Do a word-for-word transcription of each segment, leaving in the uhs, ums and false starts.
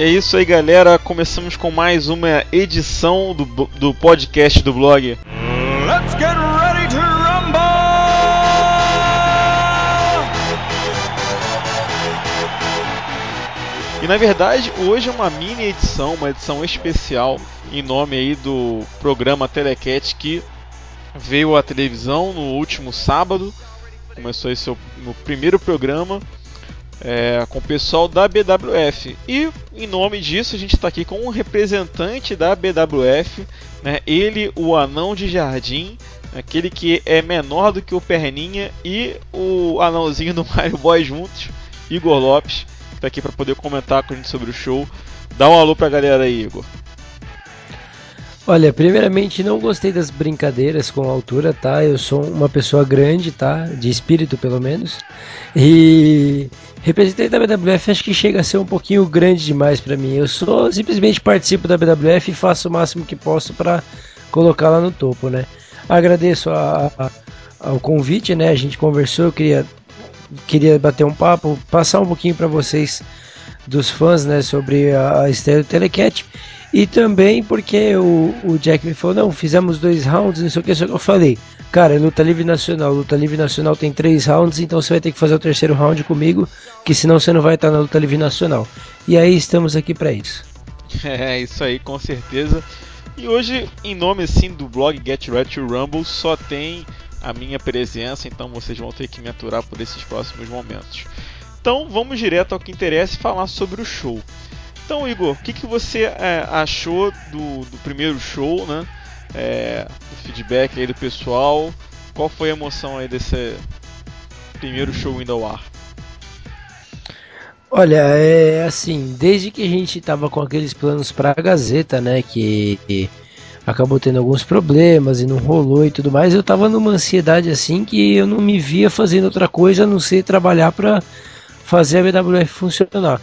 É isso aí, galera. Começamos com mais uma edição do, do podcast do blog. Let's get ready to rumble! E na verdade, hoje é uma mini edição, uma edição especial em nome aí do programa Telecat que veio à televisão no último sábado. Começou esse no primeiro programa. É, com o pessoal da B W F, e em nome disso a gente está aqui com um representante da B W F, né? Ele, o anão de jardim, aquele que é menor do que o Perninha e o anãozinho do Mario Boy juntos, Igor Lopes, que está aqui para poder comentar com a gente sobre o show. Dá um alô pra galera aí, Igor. Olha, primeiramente não gostei das brincadeiras com a altura, tá? Eu sou uma pessoa grande, tá? De espírito, pelo menos. E representante da B W F acho que chega a ser um pouquinho grande demais pra mim. Eu só simplesmente participo da B W F e faço o máximo que posso pra colocar lá no topo, né? Agradeço a, a, ao convite, né? A gente conversou, eu queria, queria bater um papo, passar um pouquinho pra vocês dos fãs, né? Sobre a, a estreia do Telecat. E também porque o, o Jack me falou, não, fizemos dois rounds, não sei o que, só que eu falei, cara, é luta livre nacional, luta livre nacional tem três rounds, então você vai ter que fazer o terceiro round comigo, que senão você não vai estar na luta livre nacional. E aí estamos aqui para isso. É, isso aí, com certeza. E hoje, em nome assim do blog Get Ready to Rumble, só tem a minha presença, então vocês vão ter que me aturar por esses próximos momentos. Então vamos direto ao que interessa e falar sobre o show. Então, Igor, o que, que você é, achou do, do primeiro show, né? É, do feedback aí do pessoal? Qual foi a emoção aí desse primeiro show indo ao ar? Olha, é assim, desde que a gente tava com aqueles planos pra Gazeta, né, que, que acabou tendo alguns problemas e não rolou e tudo mais, eu tava numa ansiedade assim que eu não me via fazendo outra coisa a não ser trabalhar pra fazer a B W F funcionar.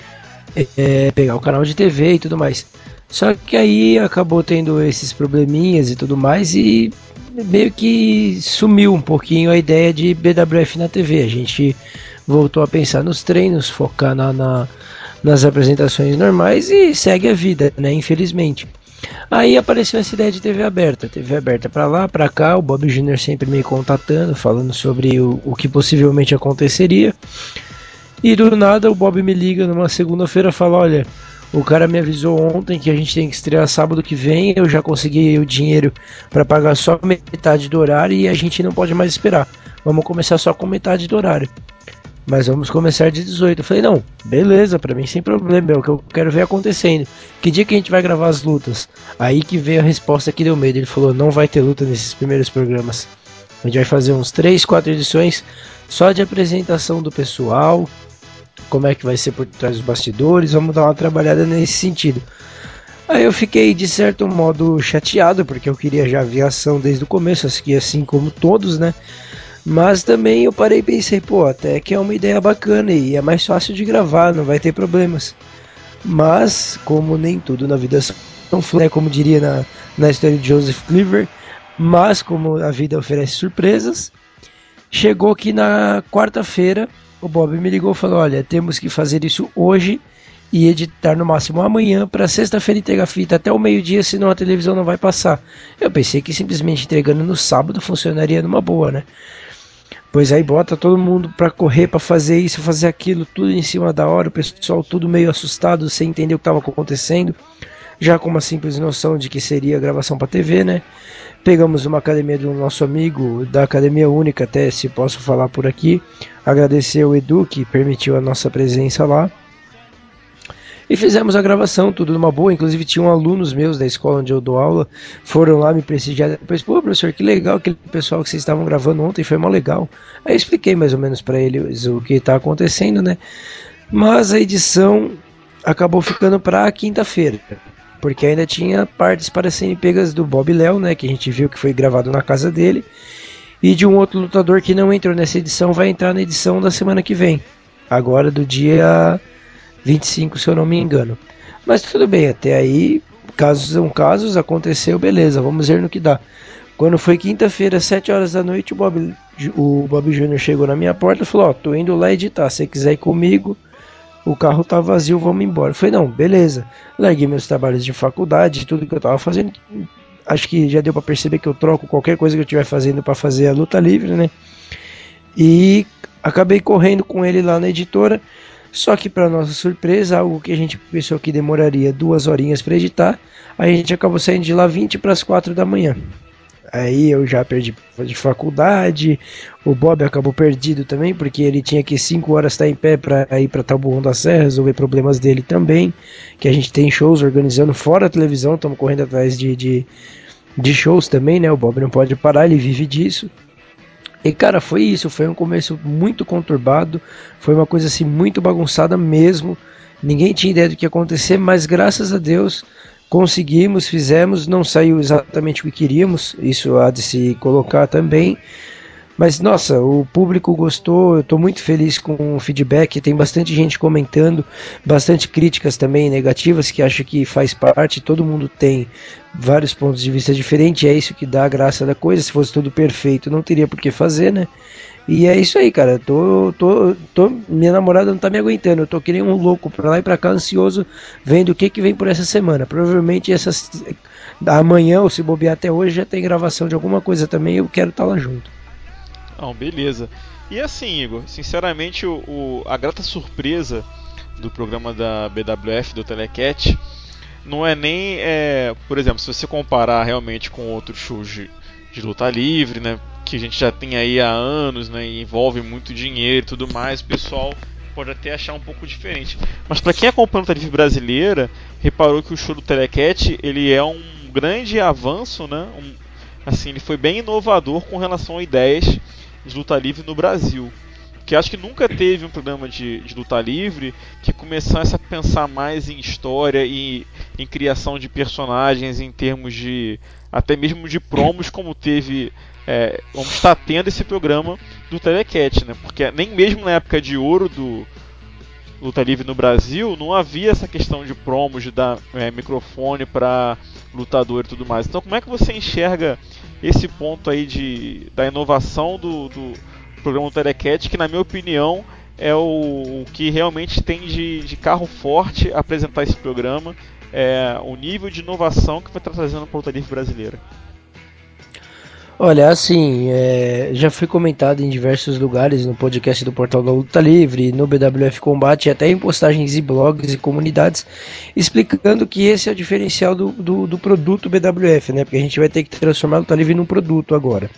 É, pegar o canal de T V e tudo mais. Só que aí acabou tendo esses probleminhas e tudo mais e meio que sumiu um pouquinho a ideia de B W F na T V. A gente voltou a pensar nos treinos, focar na, na, nas apresentações normais e segue a vida, né? Infelizmente. Aí apareceu essa ideia de T V aberta, T V aberta para lá, para cá, o Bob Júnior sempre me contatando, falando sobre o, o que possivelmente aconteceria. E do nada o Bob me liga numa segunda-feira e fala, olha, o cara me avisou ontem que a gente tem que estrear sábado que vem, eu já consegui o dinheiro para pagar só metade do horário e a gente não pode mais esperar. Vamos começar só com metade do horário. Mas vamos começar de dezoito. Eu falei, não, beleza, pra mim sem problema, é o que eu quero ver acontecendo. Que dia que a gente vai gravar as lutas? Aí que veio a resposta que deu medo. Ele falou, não vai ter luta nesses primeiros programas. A gente vai fazer uns três, quatro edições só de apresentação do pessoal, como é que vai ser por trás dos bastidores, vamos dar uma trabalhada nesse sentido. Aí eu fiquei de certo modo chateado, porque eu queria já ver a ação desde o começo, assim como todos, né? Mas também eu parei e pensei, pô, até que é uma ideia bacana e é mais fácil de gravar, não vai ter problemas. Mas, como nem tudo na vida são flores, né, como diria na, na história de Joseph Cleaver, mas como a vida oferece surpresas, chegou que na quarta-feira o Bob me ligou e falou, olha, temos que fazer isso hoje e editar no máximo amanhã para sexta-feira entregar a fita até o meio-dia, senão a televisão não vai passar. Eu pensei que simplesmente entregando no sábado funcionaria numa boa, né? Pois aí bota todo mundo para correr, para fazer isso, fazer aquilo, tudo em cima da hora, o pessoal tudo meio assustado, sem entender o que estava acontecendo, já com uma simples noção de que seria gravação para T V, né? Pegamos uma academia do nosso amigo, da Academia Única, até se posso falar por aqui. Agradecer o Edu que permitiu a nossa presença lá. E fizemos a gravação, tudo numa boa. Inclusive tinham alunos meus da escola onde eu dou aula, foram lá me prestigiar. Depois, pô, professor, que legal aquele pessoal que vocês estavam gravando ontem, foi mó legal. Aí eu expliquei mais ou menos para eles o que está acontecendo, né? Mas a edição acabou ficando para quinta-feira, porque ainda tinha partes para serem pegas do Bob Léo, né, que a gente viu que foi gravado na casa dele, e de um outro lutador que não entrou nessa edição, vai entrar na edição da semana que vem, agora do dia vinte e cinco, se eu não me engano. Mas tudo bem, até aí, casos são casos, aconteceu, beleza, vamos ver no que dá. Quando foi quinta-feira, sete horas da noite, o Bob, o Bob Júnior chegou na minha porta e falou, ó, tô indo lá editar, se você quiser ir comigo, o carro tá vazio, vamos embora. Eu falei, não, beleza. Larguei meus trabalhos de faculdade, tudo que eu tava fazendo. Acho que já deu pra perceber que eu troco qualquer coisa que eu estiver fazendo pra fazer a luta livre, né? E acabei correndo com ele lá na editora. Só que para nossa surpresa, algo que a gente pensou que demoraria duas horinhas para editar, a gente acabou saindo de lá vinte para as quatro da manhã. Aí eu já perdi de faculdade, o Bob acabou perdido também, porque ele tinha que cinco horas estar em pé para ir para Taboão da Serra, resolver problemas dele também, que a gente tem shows organizando fora a televisão, estamos correndo atrás de, de, de shows também, né? O Bob não pode parar, ele vive disso. E cara, foi isso, foi um começo muito conturbado, foi uma coisa assim muito bagunçada mesmo. Ninguém tinha ideia do que ia acontecer, mas graças a Deus conseguimos, fizemos, não saiu exatamente o que queríamos, isso há de se colocar também. Mas nossa, o público gostou, eu estou muito feliz com o feedback, tem bastante gente comentando, bastante críticas também negativas que acha que faz parte, todo mundo tem vários pontos de vista diferentes, é isso que dá a graça da coisa, se fosse tudo perfeito não teria por que fazer, né? E é isso aí, cara, tô, tô, tô, minha namorada não tá me aguentando, eu tô que nem um louco pra lá e pra cá, ansioso, vendo o que que vem por essa semana, provavelmente essas, amanhã ou se bobear até hoje já tem gravação de alguma coisa também, eu quero estar lá junto. Não, beleza. E assim, Igor, sinceramente, o, o- a grata surpresa do programa da B W F, do Telecat, não é nem, é, por exemplo, se você comparar realmente com outros shows de, de luta livre, né, que a gente já tem aí há anos, né, e envolve muito dinheiro e tudo mais, o pessoal pode até achar um pouco diferente. Mas para quem acompanha a luta livre brasileira, reparou que o show do Telecat, ele é um grande avanço, né, um, assim, ele foi bem inovador com relação a ideias de luta livre no Brasil. Que acho que nunca teve um programa de, de luta livre que começasse a pensar mais em história e em criação de personagens em termos de até mesmo de promos, como teve, é, como está tendo esse programa do Telecat, né? Porque nem mesmo na época de ouro do luta livre no Brasil não havia essa questão de promos, de dar é, microfone para lutador e tudo mais. Então como é que você enxerga esse ponto aí de, da inovação do, do programa do Telecat, que na minha opinião é o, o que realmente tem de, de carro forte a apresentar esse programa, é, o nível de inovação que vai estar trazendo para a luta livre brasileira? Olha, assim, é, já foi comentado em diversos lugares, no podcast do Portal da Luta Livre, no B W F Combate, e até em postagens e blogs e comunidades, explicando que esse é o diferencial do, do, do produto B W F, né? Porque a gente vai ter que transformar a Luta Livre num produto agora.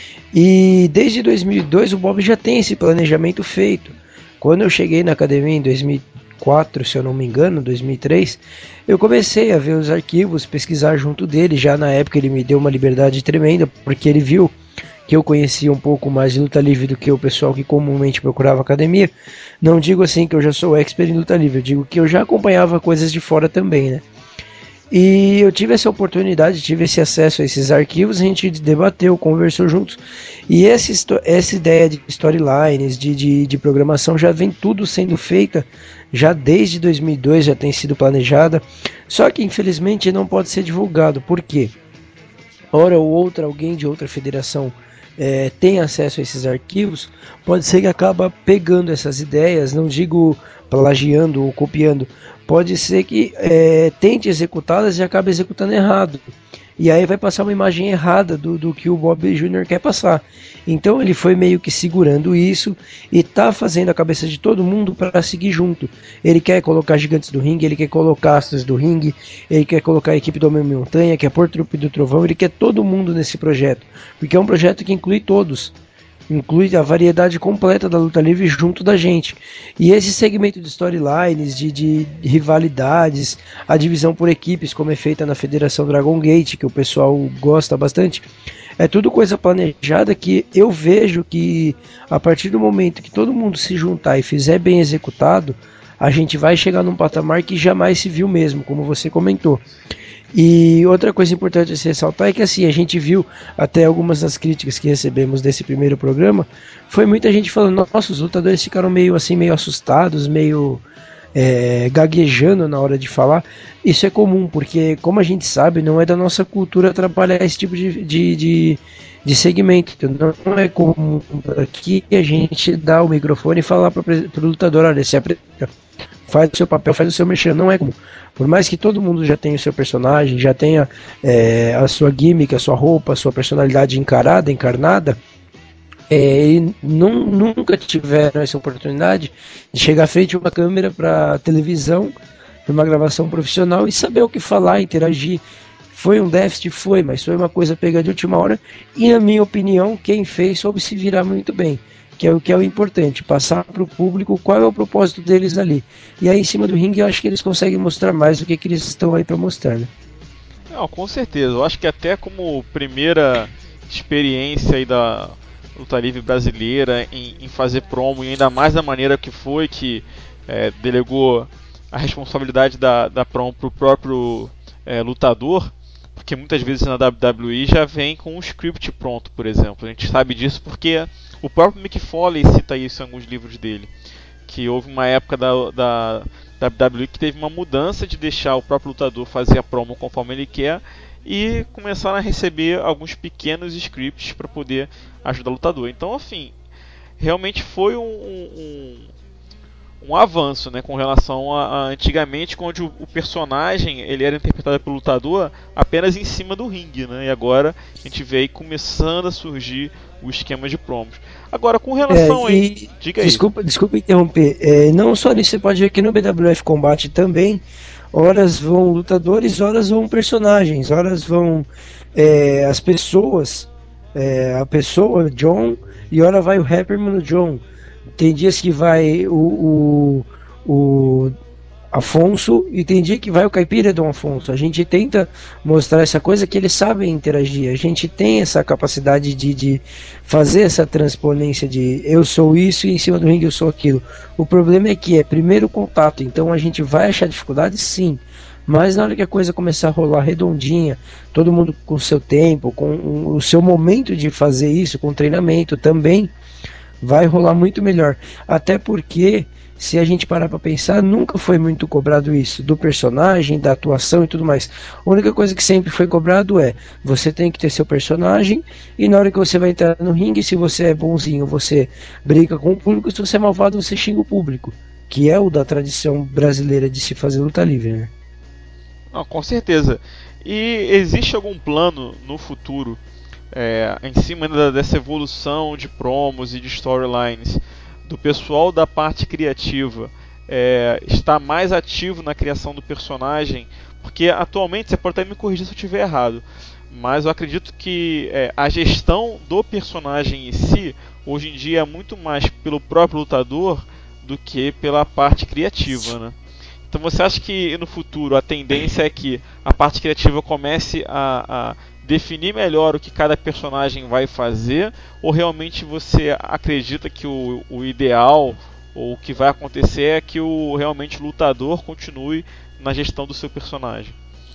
E desde dois mil e dois o Bob já tem esse planejamento feito. Quando eu cheguei na academia em dois mil e quatro, se eu não me engano, dois mil e três, eu comecei a ver os arquivos, pesquisar junto dele. Já na época ele me deu uma liberdade tremenda, porque ele viu que eu conhecia um pouco mais de luta livre do que o pessoal que comumente procurava academia. Não digo assim que eu já sou expert em luta livre, eu digo que eu já acompanhava coisas de fora também, né? E eu tive essa oportunidade, tive esse acesso a esses arquivos, a gente debateu, conversou juntos. E essa, essa ideia de storylines, de, de, de programação, já vem tudo sendo feita, já desde dois mil e dois já tem sido planejada. Só que infelizmente não pode ser divulgado. Por quê? Hora ou outra, alguém de outra federação é, tem acesso a esses arquivos, pode ser que acaba pegando essas ideias, não digo plagiando ou copiando, pode ser que é, tente executá-las e acabe executando errado. E aí vai passar uma imagem errada do, do que o Bob Júnior quer passar. Então ele foi meio que segurando isso e tá fazendo a cabeça de todo mundo para seguir junto. Ele quer colocar gigantes do ringue, ele quer colocar astros do ringue, ele quer colocar a equipe do Homem Montanha, quer pôr trupe do Trovão, ele quer todo mundo nesse projeto. Porque é um projeto que inclui todos. Inclui a variedade completa da luta livre junto da gente. E esse segmento de storylines, de, de rivalidades, a divisão por equipes, como é feita na Federação Dragon Gate, que o pessoal gosta bastante, é tudo coisa planejada que eu vejo que a partir do momento que todo mundo se juntar e fizer bem executado, a gente vai chegar num patamar que jamais se viu mesmo, como você comentou. E outra coisa importante a se ressaltar é que assim, a gente viu até algumas das críticas que recebemos desse primeiro programa, foi muita gente falando, nossa, os lutadores ficaram meio assim, meio assustados, meio é, gaguejando na hora de falar. Isso é comum, porque como a gente sabe, não é da nossa cultura trabalhar esse tipo de, de, de, de segmento. Então, não é comum aqui a gente dar o microfone e falar para o lutador, olha, se apresenta. faz o seu papel, faz o seu mexer, não é comum. Por mais que todo mundo já tenha o seu personagem, já tenha é, a sua gimmick, a sua roupa, a sua personalidade encarada, encarnada, é, e não, nunca tiveram essa oportunidade de chegar à frente de uma câmera para televisão, para uma gravação profissional e saber o que falar, interagir. Foi um déficit? Foi, mas foi uma coisa pega de última hora e, na minha opinião, quem fez soube se virar muito bem, que é o que é o importante, passar para o público qual é o propósito deles ali. E aí, em cima do ringue, eu acho que eles conseguem mostrar mais do que, que eles estão aí para mostrar, né? Não, com certeza. Eu acho que até como primeira experiência aí da luta livre brasileira em, em fazer promo, e ainda mais da maneira que foi, que é, delegou a responsabilidade da, da promo para o próprio é, lutador, porque muitas vezes na W W E já vem com um script pronto, por exemplo. A gente sabe disso porque o próprio Mick Foley cita isso em alguns livros dele, que houve uma época da, da W W E que teve uma mudança de deixar o próprio lutador fazer a promo conforme ele quer e começaram a receber alguns pequenos scripts para poder ajudar o lutador. Então, assim, realmente foi um, um, um avanço, né, com relação a, a antigamente, onde o, o personagem ele era interpretado pelo lutador apenas em cima do ringue, né, e agora a gente vê aí começando a surgir o esquema de promos. Agora, com relação É, aí, e diga aí. desculpa, desculpa interromper. É, não só nisso, você pode ver que no B W F Combate também, horas vão lutadores, horas vão personagens, horas vão é, as pessoas, é, a pessoa, John, e hora vai o rapper Mano John. Tem dias que vai o, o, o Afonso e tem dia que vai o Caipira Dom Afonso. A gente tenta mostrar essa coisa que eles sabem interagir. A gente tem essa capacidade de, de fazer essa transponência de eu sou isso e em cima do ringue eu sou aquilo. O problema é que é primeiro contato, então a gente vai achar dificuldade sim. Mas na hora que a coisa começar a rolar redondinha, todo mundo com o seu tempo, com o seu momento de fazer isso, com treinamento também, vai rolar muito melhor. Até porque, se a gente parar para pensar, nunca foi muito cobrado isso, do personagem, da atuação e tudo mais. A única coisa que sempre foi cobrado é, você tem que ter seu personagem, e na hora que você vai entrar no ringue, se você é bonzinho, você briga com o público, se você é malvado, você xinga o público. Que é o da tradição brasileira de se fazer luta livre, né? Não, com certeza. E existe algum plano no futuro, é, em cima da, dessa evolução de promos e de storylines, do pessoal da parte criativa é, estar mais ativo na criação do personagem? Porque atualmente, você pode até me corrigir se eu estiver errado, mas eu acredito que é, a gestão do personagem em si, hoje em dia, é muito mais pelo próprio lutador do que pela parte criativa, né? Então você acha que no futuro a tendência é que a parte criativa comece a, a definir melhor o que cada personagem vai fazer, ou realmente você acredita que o, o ideal ou o que vai acontecer é que o realmente o lutador continue na gestão do seu personagem?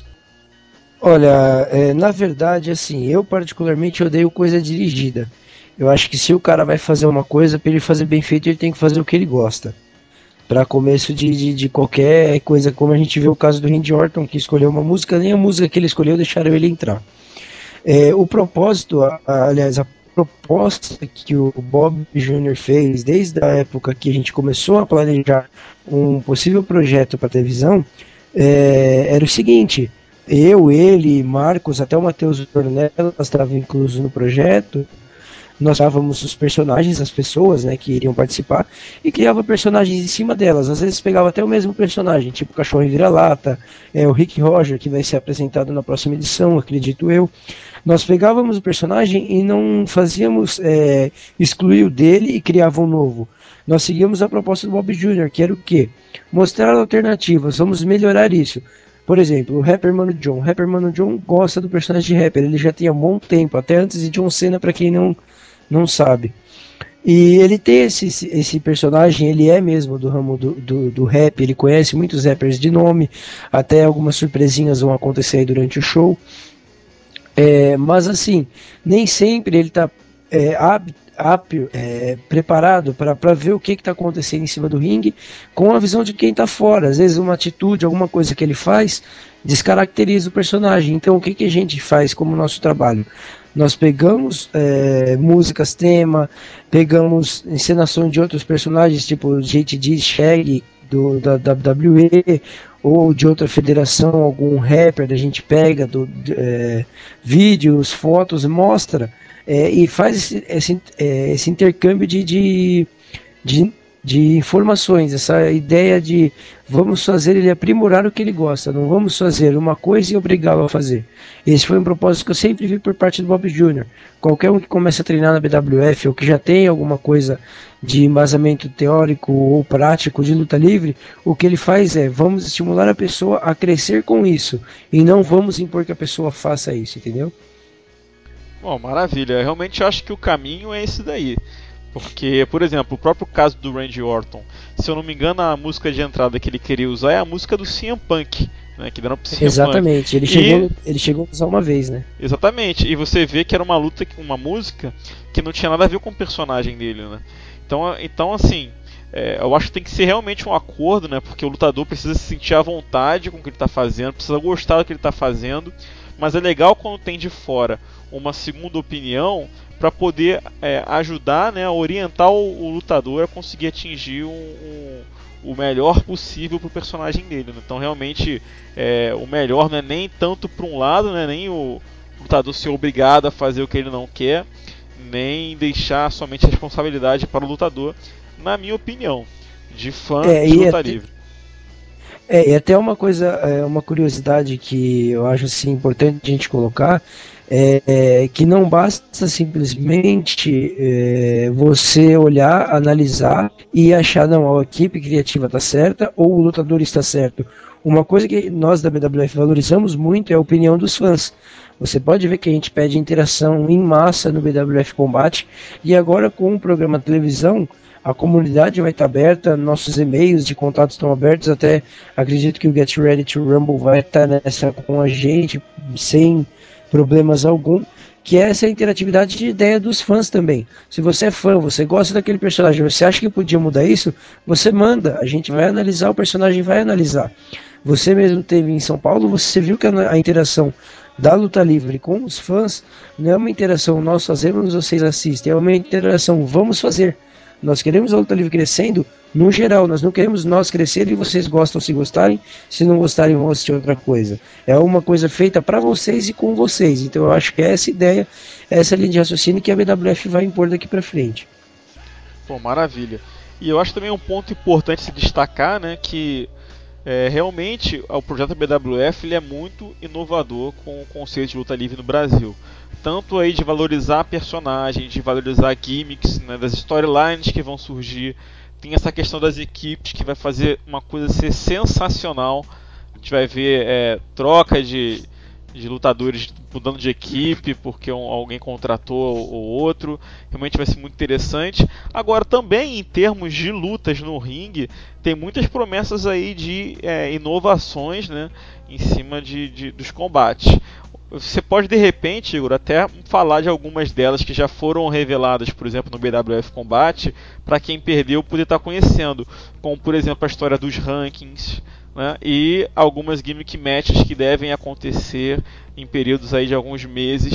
Olha, é, na verdade, assim, eu particularmente odeio coisa dirigida. Eu acho que se o cara vai fazer uma coisa, para ele fazer bem feito, ele tem que fazer o que ele gosta. Para começo de, de, de qualquer coisa, como a gente vê o caso do Randy Orton, que escolheu uma música, nem a música que ele escolheu deixaram ele entrar. É, o propósito, a, a, aliás, a proposta que o Bob Júnior fez desde a época que a gente começou a planejar um possível projeto para televisão é, era o seguinte: eu, ele, Marcos, até o Matheus Ornelas estava incluso no projeto. Nós criávamos os personagens, as pessoas, né, que iriam participar, e criava personagens em cima delas. Às vezes pegava até o mesmo personagem, tipo o Cachorro em Vira-Lata, é, o Rick Roger, que vai ser apresentado na próxima edição, acredito eu. Nós pegávamos o personagem e não fazíamos é, excluir o dele e criava um novo. Nós seguíamos a proposta do Bob Júnior, que era o quê? Mostrar alternativas, vamos melhorar isso. Por exemplo, o rapper Mano John. O rapper Mano John gosta do personagem de rapper, ele já tinha um bom tempo, até antes de John Cena, para quem não, não sabe. E ele tem esse, esse personagem, ele é mesmo do ramo do, do, do rap, ele conhece muitos rappers de nome, até algumas surpresinhas vão acontecer aí durante o show. É, mas assim, nem sempre ele está é, apto, é, preparado para ver o que está acontecendo em cima do ringue com a visão de quem está fora. Às vezes uma atitude, alguma coisa que ele faz descaracteriza o personagem. Então o que, que a gente faz como nosso trabalho? Nós pegamos é, músicas tema, pegamos encenações de outros personagens, tipo J T D, Shaggy, do, da W W E ou de outra federação, algum rapper, a gente pega do, de, é, vídeos, fotos, mostra é, e faz esse, esse, é, esse intercâmbio de, de, de, de informações, essa ideia de vamos fazer ele aprimorar o que ele gosta, não vamos fazer uma coisa e obrigá-lo a fazer. Esse foi um propósito que eu sempre vi por parte do Bob Júnior Qualquer um que começa a treinar na B W F ou que já tem alguma coisa de embasamento teórico ou prático de luta livre, o que ele faz é vamos estimular a pessoa a crescer com isso e não vamos impor que a pessoa faça isso, entendeu? Bom, maravilha. Eu realmente acho que o caminho é esse daí. Porque, por exemplo, o próprio caso do Randy Orton, se eu não me engano, a música de entrada que ele queria usar é a música do C M Punk, né, que deram pro C M Exatamente, Punk. ele chegou, e... ele chegou a usar uma vez, né? Exatamente, e você vê que era uma luta, uma música que não tinha nada a ver com o personagem dele, né? Então, então assim, é, eu acho que tem que ser realmente um acordo, né? Porque o lutador precisa se sentir à vontade com o que ele está fazendo, precisa gostar do que ele está fazendo, mas é legal quando tem de fora uma segunda opinião para poder é, ajudar, né, a orientar o, o lutador a conseguir atingir um, um, o melhor possível para o personagem dele. Né? Então, realmente, é, o melhor não é nem tanto para um lado, né, nem o lutador ser obrigado a fazer o que ele não quer, nem deixar somente a responsabilidade para o lutador, na minha opinião, de fã é, de luta até, livre. É, e até uma coisa, é, uma curiosidade que eu acho assim, importante a gente colocar, é, é que não basta simplesmente é, você olhar, analisar e achar, não, a equipe criativa está certa ou o lutador está certo. Uma coisa que nós da B W F valorizamos muito é a opinião dos fãs. Você pode ver que a gente pede interação em massa no B W F Combate e agora com o programa de televisão a comunidade vai estar aberta, nossos e-mails de contato estão abertos, até acredito que o Get Ready to Rumble vai estar nessa com a gente, sem problemas algum, que é essa interatividade de ideia dos fãs também. Se você é fã, você gosta daquele personagem, você acha que podia mudar isso, você manda, a gente vai analisar, o personagem vai analisar. Você mesmo teve em São Paulo, você viu que a, a interação da luta livre com os fãs não é uma interação nós fazemos, vocês assistem, é uma interação vamos fazer. Nós queremos a luta livre crescendo no geral, nós não queremos nós crescer e vocês gostam se gostarem, se não gostarem vão assistir outra coisa. É uma coisa feita para vocês e com vocês. Então eu acho que é essa ideia, essa linha de raciocínio que a B W F vai impor daqui para frente. Pô, maravilha. E eu acho também um ponto importante se destacar, né, que é, realmente o projeto B W F ele é muito inovador com o conceito de luta livre no Brasil. Tanto aí de valorizar personagens, de valorizar gimmicks, né, das storylines que vão surgir. Tem essa questão das equipes que vai fazer uma coisa ser sensacional. A gente vai ver é, troca de, de lutadores mudando de equipe porque um, alguém contratou o outro. Realmente vai ser muito interessante. Agora também em termos de lutas no ringue, tem muitas promessas aí de é, inovações, né, em cima de, de, dos combates. Você pode de repente, Igor, até falar de algumas delas que já foram reveladas, por exemplo, no B W F Combate, para quem perdeu poder estar conhecendo, como por exemplo a história dos rankings, né, e algumas gimmick matches que devem acontecer em períodos aí de alguns meses,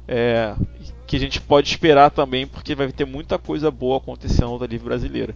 é, que a gente pode esperar também, porque vai ter muita coisa boa acontecendo na luta livre brasileira.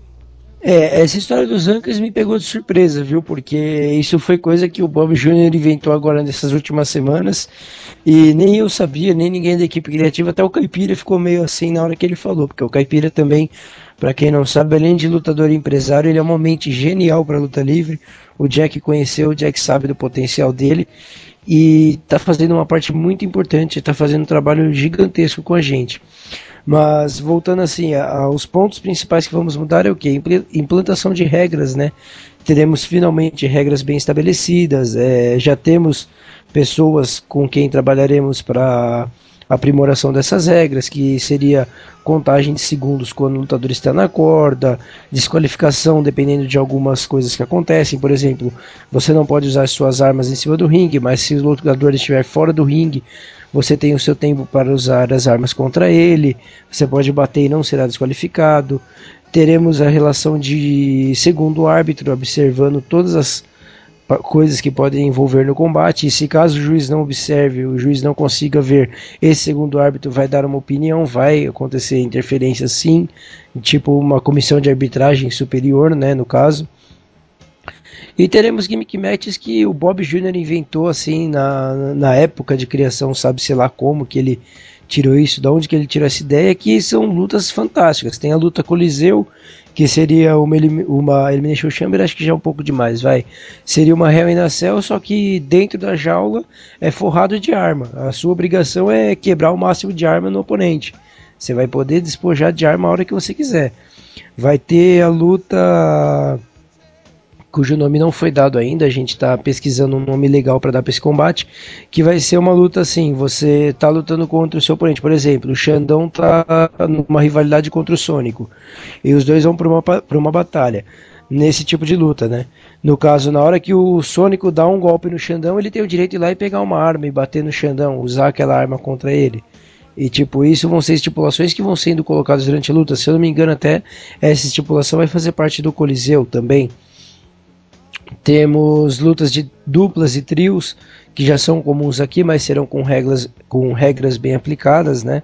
É, essa história dos rankings me pegou de surpresa, viu? Porque isso foi coisa que o Bob Júnior inventou agora nessas últimas semanas e nem eu sabia, nem ninguém da equipe criativa, até o Caipira ficou meio assim na hora que ele falou, porque o Caipira também, para quem não sabe, além de lutador e empresário, ele é uma mente genial para luta livre. O Jack conheceu, o Jack sabe do potencial dele e está fazendo uma parte muito importante, está fazendo um trabalho gigantesco com a gente. Mas voltando assim, aos pontos principais que vamos mudar é o que? Implantação de regras, né? Teremos finalmente regras bem estabelecidas, é, já temos pessoas com quem trabalharemos para aprimoração dessas regras, que seria contagem de segundos quando o lutador está na corda, desqualificação dependendo de algumas coisas que acontecem, por exemplo, você não pode usar suas armas em cima do ringue, mas se o lutador estiver fora do ringue, você tem o seu tempo para usar as armas contra ele, você pode bater e não será desqualificado. Teremos a relação de segundo árbitro, observando todas as coisas que podem envolver no combate, e se caso o juiz não observe, o juiz não consiga ver, esse segundo árbitro vai dar uma opinião, vai acontecer interferência sim, tipo uma comissão de arbitragem superior, né, no caso. E teremos gimmick matches que o Bob Júnior inventou assim na, na época de criação, sabe, sei lá como que ele tirou isso, de onde que ele tirou essa ideia, que são lutas fantásticas. Tem a luta Coliseu, que seria uma, uma Elimination Chamber, acho que já é um pouco demais, vai. Seria uma Hell in a Cell, só que dentro da jaula é forrado de arma. A sua obrigação é quebrar o máximo de arma no oponente. Você vai poder despojar de arma a hora que você quiser. Vai ter a luta cujo nome não foi dado ainda, a gente está pesquisando um nome legal para dar para esse combate, que vai ser uma luta assim, você está lutando contra o seu oponente, por exemplo, o Xandão está numa rivalidade contra o Sônico, e os dois vão para uma, para uma batalha, nesse tipo de luta, né? No caso, na hora que o Sônico dá um golpe no Xandão, ele tem o direito de ir lá e pegar uma arma e bater no Xandão, usar aquela arma contra ele. E tipo, isso vão ser estipulações que vão sendo colocadas durante a luta. Se eu não me engano, até essa estipulação vai fazer parte do Coliseu também. Temos lutas de duplas e trios, que já são comuns aqui, mas serão com regras, com regras bem aplicadas, né?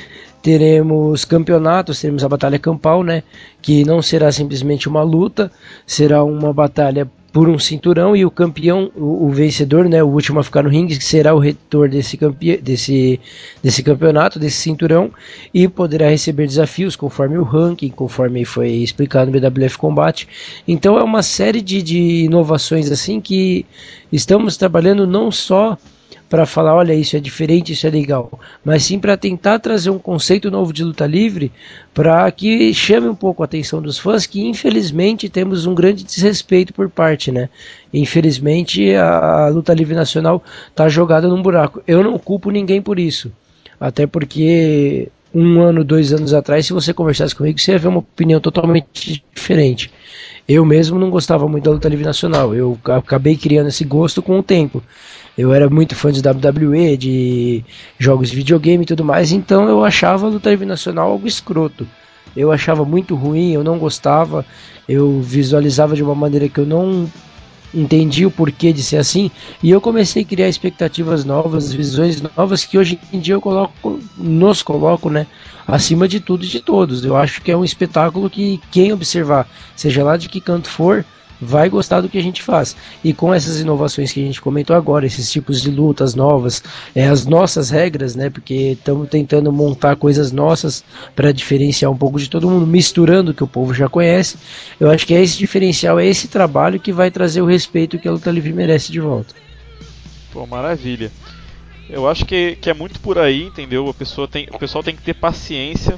Teremos campeonatos, teremos a batalha campal, né? Que não será simplesmente uma luta, será uma batalha por um cinturão e o campeão, o, o vencedor, né? O último a ficar no ringue, que será o reitor desse, campe, desse, desse campeonato, desse cinturão, e poderá receber desafios conforme o ranking, conforme foi explicado no B W F Combat. Então é uma série de, de inovações assim que estamos trabalhando não só para falar, olha, isso é diferente, isso é legal, mas sim para tentar trazer um conceito novo de luta livre para que chame um pouco a atenção dos fãs, que infelizmente temos um grande desrespeito por parte, né? Infelizmente a, a luta livre nacional está jogada num buraco. Eu não culpo ninguém por isso, até porque um ano, dois anos atrás, se você conversasse comigo, você ia ver uma opinião totalmente diferente. Eu mesmo não gostava muito da luta livre nacional, eu acabei criando esse gosto com o tempo. Eu era muito fã de W W E, de jogos de videogame e tudo mais, então eu achava a luta livre nacional algo escroto. Eu achava muito ruim, eu não gostava, eu visualizava de uma maneira que eu não entendi o porquê de ser assim, e eu comecei a criar expectativas novas, visões novas, que hoje em dia eu coloco, nos coloco, né, acima de tudo e de todos. Eu acho que é um espetáculo que quem observar, seja lá de que canto for, vai gostar do que a gente faz. E com essas inovações que a gente comentou agora, esses tipos de lutas novas, é, as nossas regras, né? Porque estamos tentando montar coisas nossas para diferenciar um pouco de todo mundo, misturando o que o povo já conhece. Eu acho que é esse diferencial, é esse trabalho que vai trazer o respeito que a luta livre merece de volta. Pô, maravilha. Eu acho que, que é muito por aí, entendeu? A pessoa tem, o pessoal tem que ter paciência,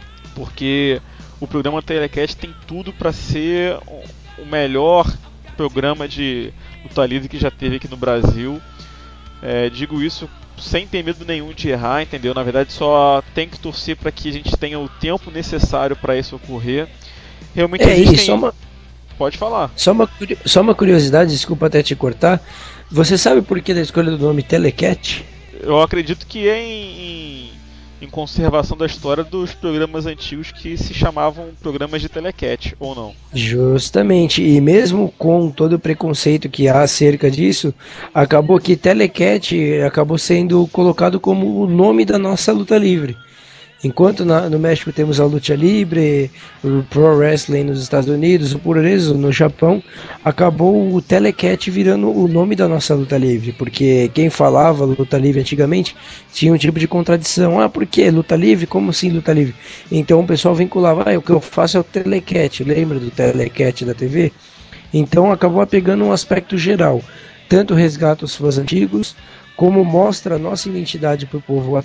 porque o programa Telecast tem tudo para ser o melhor programa de luta livre que já teve aqui no Brasil. É, digo isso sem ter medo nenhum de errar, entendeu? Na verdade, só tem que torcer para que a gente tenha o tempo necessário para isso ocorrer. Realmente É existem... isso, só uma... Pode falar. Só uma, só uma curiosidade, desculpa até te cortar. Você sabe por que da escolha do nome Telecat? Eu acredito que é em, em, em conservação da história dos programas antigos que se chamavam programas de telecat, ou não? Justamente, e mesmo com todo o preconceito que há acerca disso, acabou que Telecat acabou sendo colocado como o nome da nossa luta livre. Enquanto na, no México temos a luta livre, o Pro Wrestling nos Estados Unidos, o Puroresu no Japão, acabou o Telecat virando o nome da nossa luta livre, porque quem falava luta livre antigamente tinha um tipo de contradição. Ah, por que luta livre? Como assim luta livre? Então o pessoal vinculava, ah, o que eu faço é o Telecat, lembra do Telecat da T V? Então acabou pegando um aspecto geral, tanto resgata os fãs antigos, como mostra a nossa identidade para o povo,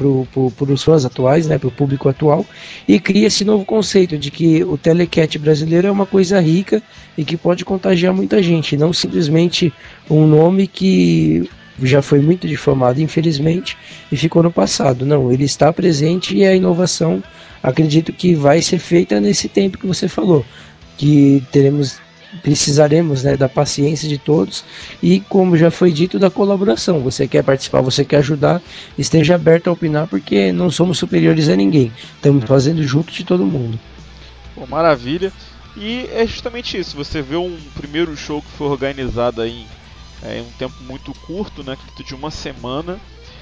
para os fãs atuais, né, para o público atual, e cria esse novo conceito de que o Telecat brasileiro é uma coisa rica e que pode contagiar muita gente, não simplesmente um nome que já foi muito difamado, infelizmente, e ficou no passado. Não, ele está presente e a inovação, acredito que vai ser feita nesse tempo que você falou, que teremos precisaremos, né, da paciência de todos e, como já foi dito, da colaboração. Você quer participar, você quer ajudar, esteja aberto a opinar, porque não somos superiores a ninguém, estamos fazendo junto de todo mundo. Pô, maravilha. E é justamente isso, você vê um primeiro show que foi organizado aí em, é, um tempo muito curto, né, de uma semana,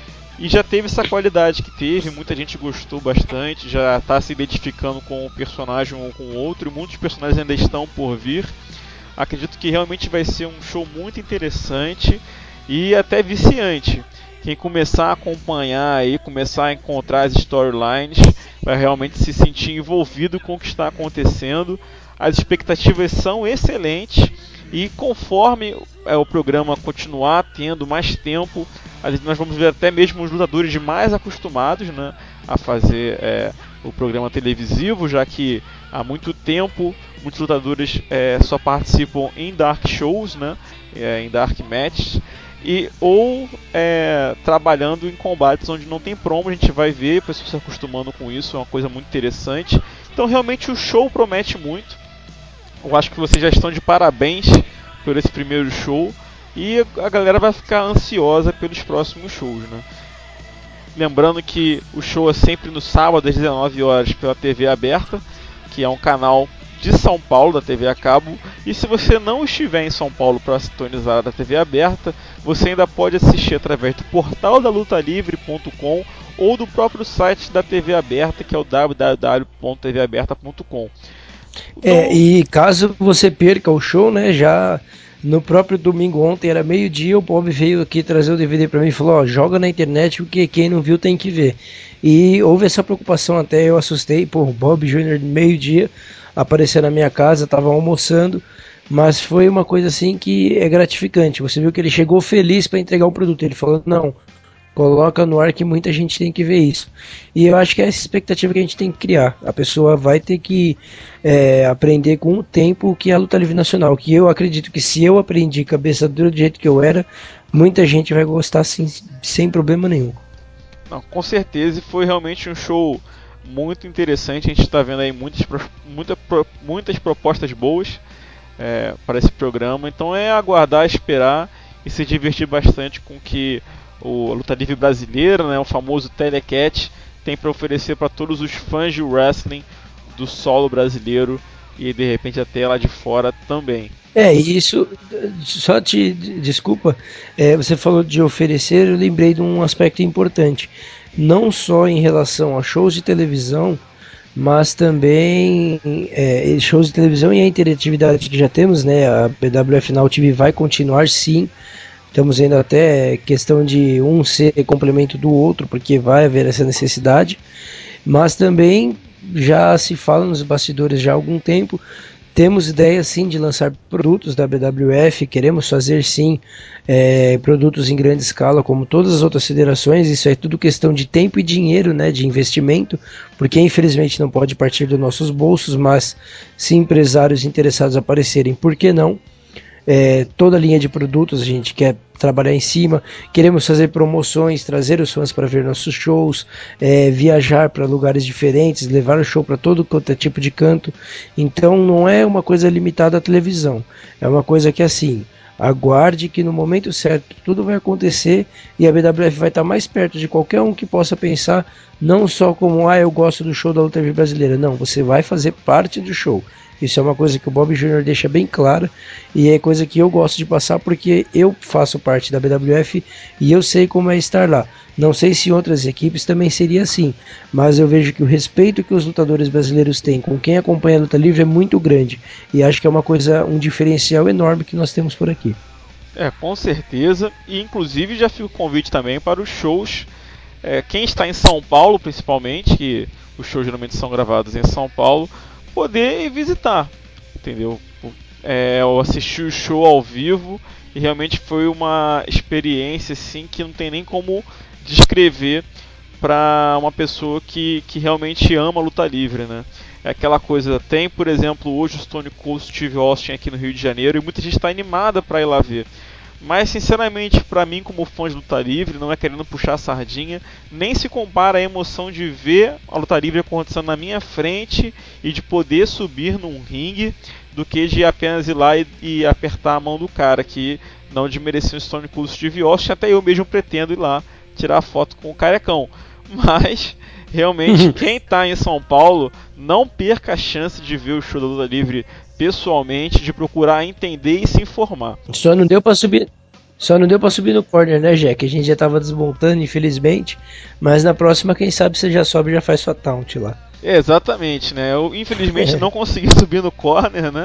e já teve essa qualidade que teve, muita gente gostou bastante, já está se identificando com um personagem ou com outro, e muitos personagens ainda estão por vir. acredito que realmente vai ser um show muito interessante e até viciante. Quem começar a acompanhar aí, começar a encontrar as storylines, vai realmente se sentir envolvido com o que está acontecendo. As expectativas são excelentes e conforme é, o programa continuar tendo mais tempo, nós vamos ver até mesmo os lutadores mais acostumados, né, a fazer é, o programa televisivo, já que há muito tempo muitos lutadores é, só participam em dark shows, né, é, em dark matches, e, ou é, trabalhando em combates onde não tem promo. A gente vai ver pessoas se acostumando com isso, é uma coisa muito interessante. Então realmente o show promete muito. Eu acho que vocês já estão de parabéns por esse primeiro show e a galera vai ficar ansiosa pelos próximos shows, né? Lembrando que o show é sempre no sábado às dezenove horas pela T V aberta, que é um canal de São Paulo, da T V a cabo. E se você não estiver em São Paulo para sintonizar da T V aberta, você ainda pode assistir através do portal da luta livre ponto com ou do próprio site da T V aberta, que é o w w w ponto t v aberta ponto com. É, e caso você perca o show, né, já no próprio domingo ontem, era meio-dia, o Bob veio aqui trazer o D V D pra mim e falou, ó, joga na internet porque quem não viu tem que ver. E houve essa preocupação até, eu assustei, pô, o Bob Júnior meio-dia apareceu na minha casa, tava almoçando, mas foi uma coisa assim que é gratificante. Você viu que ele chegou feliz para entregar o produto, ele falou, não, coloca no ar que muita gente tem que ver isso. E eu acho que é essa expectativa que a gente tem que criar. A pessoa vai ter que é, aprender com o tempo o que é a luta livre nacional. Que eu acredito que se eu aprendi cabeça dura do jeito que eu era, muita gente vai gostar sem, sem problema nenhum. Não, com certeza, e foi realmente um show muito interessante. A gente está vendo aí muitas, muita, muitas propostas boas é, para esse programa. Então é aguardar, esperar e se divertir bastante com que o Luta Livre brasileira, né, o famoso Telecat, tem para oferecer para todos os fãs de wrestling do solo brasileiro e de repente até lá de fora também. É, isso, só te desculpa, é, você falou de oferecer, eu lembrei de um aspecto importante, não só em relação a shows de televisão, mas também é, shows de televisão e a interatividade que já temos, né, a B W F Now T V vai continuar sim. Estamos vendo até questão de um ser complemento do outro, porque vai haver essa necessidade. Mas também já se fala nos bastidores já há algum tempo. Temos ideia sim de lançar produtos da B W F, queremos fazer sim é, produtos em grande escala, como todas as outras federações. Isso é tudo questão de tempo e dinheiro, né, de investimento, porque infelizmente não pode partir dos nossos bolsos, mas se empresários interessados aparecerem, por que não? É, toda a linha de produtos a gente quer trabalhar em cima, queremos fazer promoções, trazer os fãs para ver nossos shows, é, viajar para lugares diferentes, levar o show para todo quanto é tipo de canto. Então não é uma coisa limitada à televisão, é uma coisa que assim, aguarde que no momento certo tudo vai acontecer e a B W F vai estar mais perto de qualquer um que possa pensar, não só como, ah, eu gosto do show da luta livre brasileira, não, você vai fazer parte do show. Isso é uma coisa que o Bob Júnior deixa bem clara e é coisa que eu gosto de passar porque eu faço parte da B W F e eu sei como é estar lá. Não sei se outras equipes também seria assim, mas eu vejo que o respeito que os lutadores brasileiros têm com quem acompanha a luta livre é muito grande e acho que é uma coisa, um diferencial enorme que nós temos por aqui. É, com certeza, e inclusive já fica o convite também para os shows. É, quem está em São Paulo, principalmente, que os shows geralmente são gravados em São Paulo, poder visitar, entendeu? É, eu assisti o show ao vivo e realmente foi uma experiência assim que não tem nem como descrever para uma pessoa que, que realmente ama a luta livre, né? É aquela coisa, tem por exemplo hoje o Stone Cold Steve Austin aqui no Rio de Janeiro e muita gente está animada para ir lá ver. Mas sinceramente, para mim como fã de luta livre, não é querendo puxar a sardinha, nem se compara a emoção de ver a luta livre acontecendo na minha frente e de poder subir num ringue do que de apenas ir lá e, e apertar a mão do cara, que não desmereceu o Stone Cold Steve Austin, até eu mesmo pretendo ir lá tirar foto com o carecão. Mas realmente quem está em São Paulo não perca a chance de ver o show da luta livre pessoalmente, de procurar entender e se informar. Só não deu para subir, só não deu para subir no corner, né, Jack? A gente já tava desmontando, infelizmente, mas na próxima, quem sabe você já sobe e já faz sua taunt lá. É, exatamente, né? Eu infelizmente não consegui subir no corner, né?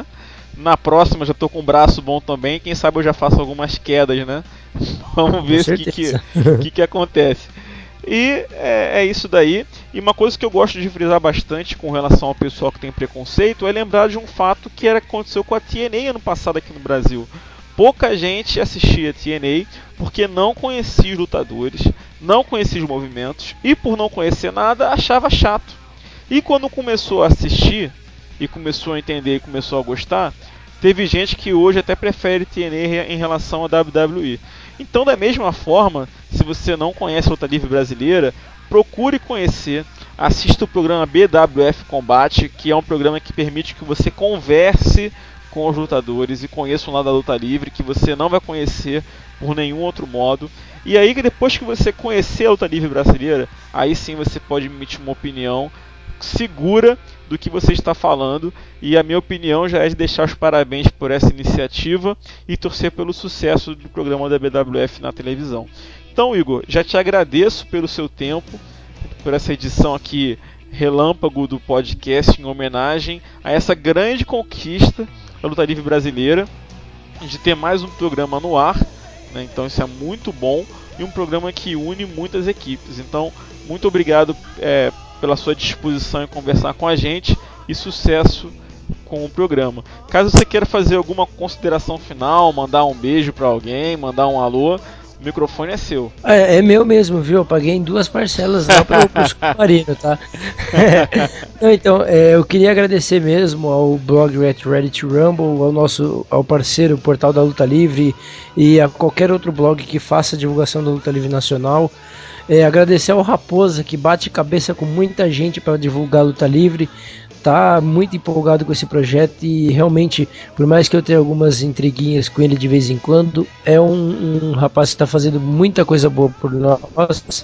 Na próxima já tô com um braço bom também, quem sabe eu já faço algumas quedas, né? Vamos ver o que que, que que acontece. E é, é isso daí. E uma coisa que eu gosto de frisar bastante com relação ao pessoal que tem preconceito é lembrar de um fato que era, aconteceu com a T N A ano passado aqui no Brasil. Pouca gente assistia a T N A porque não conhecia os lutadores, não conhecia os movimentos e por não conhecer nada achava chato. E quando começou a assistir e começou a entender e começou a gostar, teve gente que hoje até prefere T N A em relação a W W E. Então, da mesma forma, se você não conhece a luta livre brasileira, procure conhecer, assista o programa B W F Combate, que é um programa que permite que você converse com os lutadores e conheça um lado da luta livre que você não vai conhecer por nenhum outro modo. E aí, depois que você conhecer a luta livre brasileira, aí sim você pode emitir uma opinião segura do que você está falando, e a minha opinião já é de deixar os parabéns por essa iniciativa e torcer pelo sucesso do programa da B W F na televisão. Então, Igor, já te agradeço pelo seu tempo, por essa edição aqui relâmpago do podcast em homenagem a essa grande conquista da luta livre brasileira, de ter mais um programa no ar, né? Então isso é muito bom, e um programa que une muitas equipes. Então, muito obrigado é, pela sua disposição em conversar com a gente, e sucesso com o programa. Caso você queira fazer alguma consideração final, mandar um beijo para alguém, mandar um alô, o microfone é seu. É, é meu mesmo, viu? Eu paguei em duas parcelas lá para o submarino, tá? Não, então, é, eu queria agradecer mesmo ao blog Ready to Rumble, ao nosso ao parceiro Portal da Luta Livre e a qualquer outro blog que faça divulgação da Luta Livre Nacional. É, agradecer ao Raposa, que bate cabeça com muita gente para divulgar a Luta Livre. Tá muito empolgado com esse projeto e realmente, por mais que eu tenha algumas intriguinhas com ele de vez em quando, é um, um rapaz que está fazendo muita coisa boa por nós.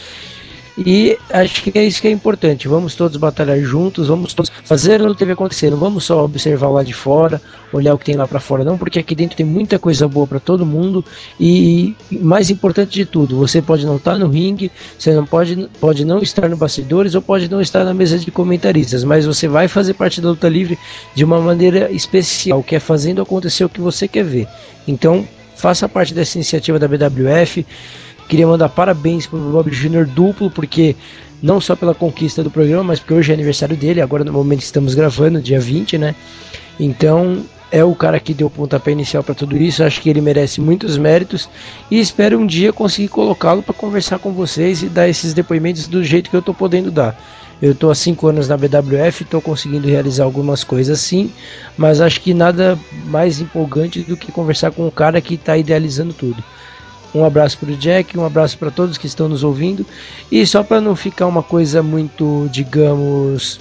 E acho que é isso que é importante. Vamos todos batalhar juntos, vamos todos fazer o que deve acontecer. Não vamos só observar lá de fora, olhar o que tem lá para fora, não, porque aqui dentro tem muita coisa boa para todo mundo. E mais importante de tudo, você pode não estar no ringue, você não pode, pode não estar no bastidores ou pode não estar na mesa de comentaristas, mas você vai fazer parte da luta livre de uma maneira especial, que é fazendo acontecer o que você quer ver. Então, faça parte dessa iniciativa da B W F. Queria mandar parabéns pro Bob Júnior duplo, porque não só pela conquista do programa, mas porque hoje é aniversário dele, agora no momento que estamos gravando, dia vinte, né? Então, é o cara que deu o pontapé inicial para tudo isso. Acho que ele merece muitos méritos e espero um dia conseguir colocá-lo para conversar com vocês e dar esses depoimentos do jeito que eu tô podendo dar. Eu estou há cinco anos na B W F, estou conseguindo realizar algumas coisas sim, mas acho que nada mais empolgante do que conversar com o cara que está idealizando tudo. Um abraço para o Jack, um abraço para todos que estão nos ouvindo. E só para não ficar uma coisa muito, digamos,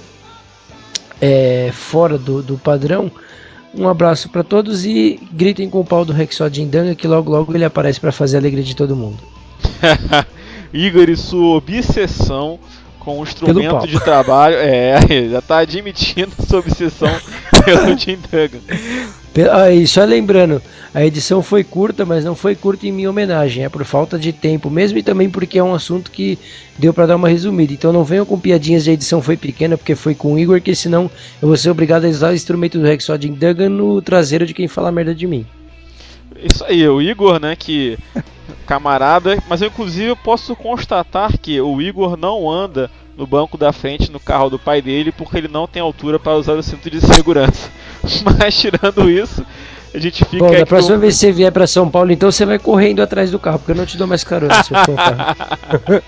é, fora do, do padrão, um abraço para todos e gritem com o pau do Rexodindanga, que logo logo ele aparece para fazer a alegria de todo mundo. Igor e sua obsessão com o instrumento de trabalho. É, já está admitindo sua obsessão pelo Jindanga. Ah, e só lembrando, a edição foi curta, mas não foi curta em minha homenagem, é por falta de tempo mesmo e também porque é um assunto que deu para dar uma resumida. Então não venham com piadinhas de edição foi pequena, porque foi com o Igor, que senão eu vou ser obrigado a usar o instrumento do Rexodindanga no traseiro de quem fala merda de mim. Isso aí, o Igor, né, que camarada, mas eu, inclusive eu posso constatar que o Igor não anda no banco da frente no carro do pai dele porque ele não tem altura para usar o cinto de segurança. Mas tirando isso, a gente fica... Bom, da próxima com... vez que você vier para São Paulo, então você vai correndo atrás do carro, porque eu não te dou mais carona se eu for carro.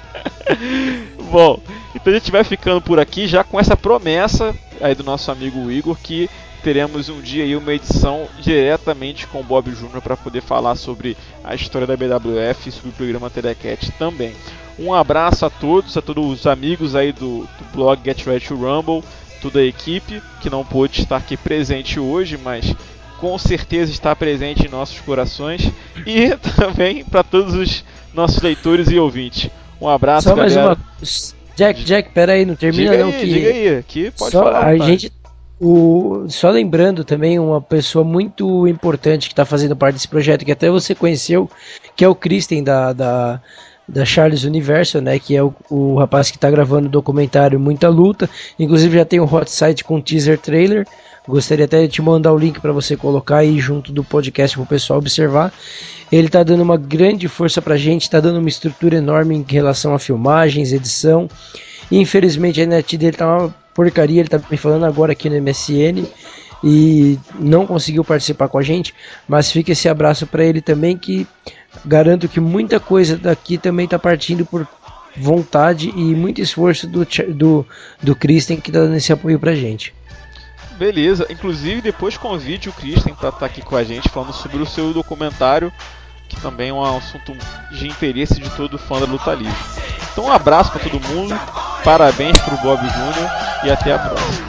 Bom, então a gente vai ficando por aqui já com essa promessa aí do nosso amigo Igor, que teremos um dia aí uma edição diretamente com o Bob Júnior para poder falar sobre a história da B W F e sobre o programa Telecat também. Um abraço a todos, a todos os amigos aí do, do blog Get Ready to Rumble, toda a equipe que não pôde estar aqui presente hoje, mas com certeza está presente em nossos corações, e também para todos os nossos leitores e ouvintes. Um abraço, só galera. Mais uma... Jack, Jack, pera aí, não termina diga não. Aí, que... Diga aí, que pode só falar. A pai. gente... O... Só lembrando também uma pessoa muito importante que está fazendo parte desse projeto, que até você conheceu, que é o Kristen da... da... da Charles Universo, né, que é o, o rapaz que está gravando o documentário Muita Luta. Inclusive já tem um hot site com teaser trailer. Gostaria até de te mandar o link para você colocar aí junto do podcast para o pessoal observar. Ele está dando uma grande força para a gente, está dando uma estrutura enorme em relação a filmagens, edição. Infelizmente a net dele tá uma porcaria, ele tá me falando agora aqui no M S N e não conseguiu participar com a gente, mas fica esse abraço para ele também, que garanto que muita coisa daqui também está partindo por vontade e muito esforço do, do, do Christian, que está dando esse apoio pra gente. Beleza, inclusive depois convide o Christian para estar aqui com a gente falando sobre o seu documentário, que também é um assunto de interesse de todo fã da luta livre. Então um abraço para todo mundo, parabéns para o Bob Júnior e até a próxima.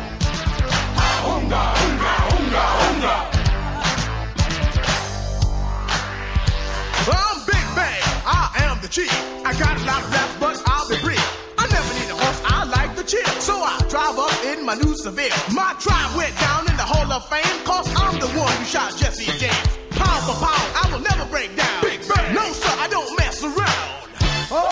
So I drive up in my new Seville. My tribe went down in the Hall of Fame, cause I'm the one who shot Jesse James. Pound for pound, I will never break down. Big Bang. No sir, I don't mess around. Oh!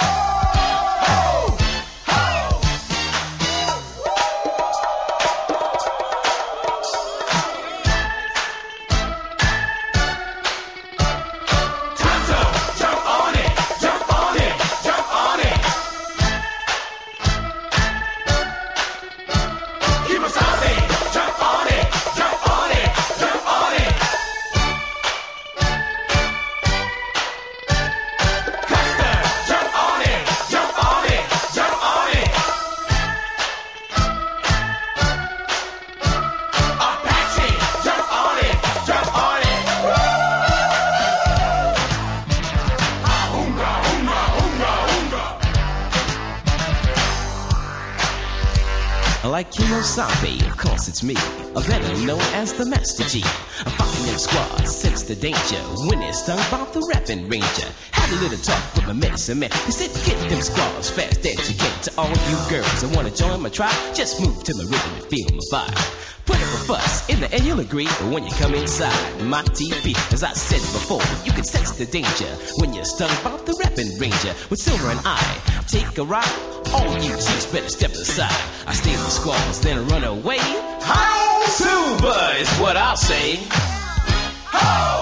Like Kimosabe, of course it's me, or better known as the Master G. I'm fucking them squads, sense the danger, when it's stung by the rapping ranger. Had a little talk with my medicine man, he said get them squads fast as you can. To all you girls that wanna join my tribe, just move to my rhythm and feel my vibe. Put up a fuss, in the end you'll agree, but when you come inside my T V, as I said before, you can sense the danger when you're stung by the rapping ranger. With Silver and I, take a ride, all you chicks better step aside. I stay in the squalls, then run away. How Silver is what I'll say. How!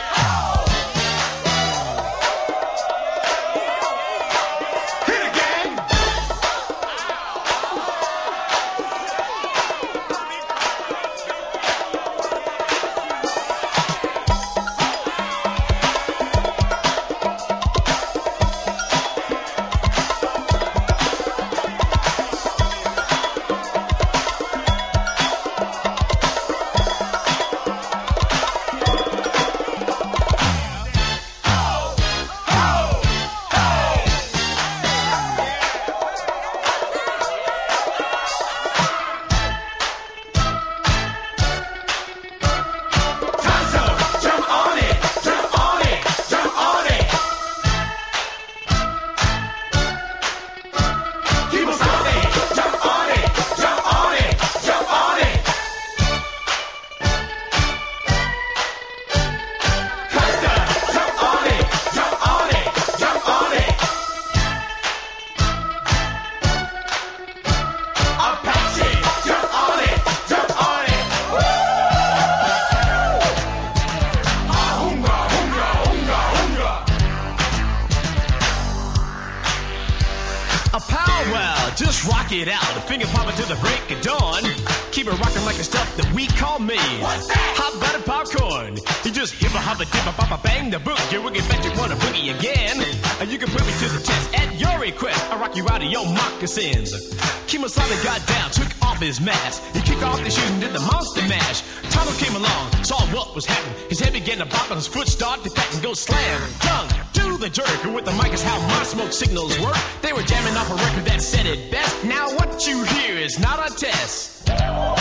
Rock it out, a finger popping to the break of dawn. Keep it rocking like the stuff that we call me. What's that? Hot buttered popcorn. You just hip a hop a dip a pop a bang the boogie. We'll get back to wanna boogie again. And you can put me to the test at your request. I rock you out of your moccasins. Kimosabe got down, took off his mask. He kicked off his shoes and did the monster mash. Tonto came along, saw what was happening. His head began to bop and his foot started to crack and go slam. Tongue to the jerk, and with the mic is how my smoke signals work. They were jamming off a record that said it best. Now what you hear is not a test.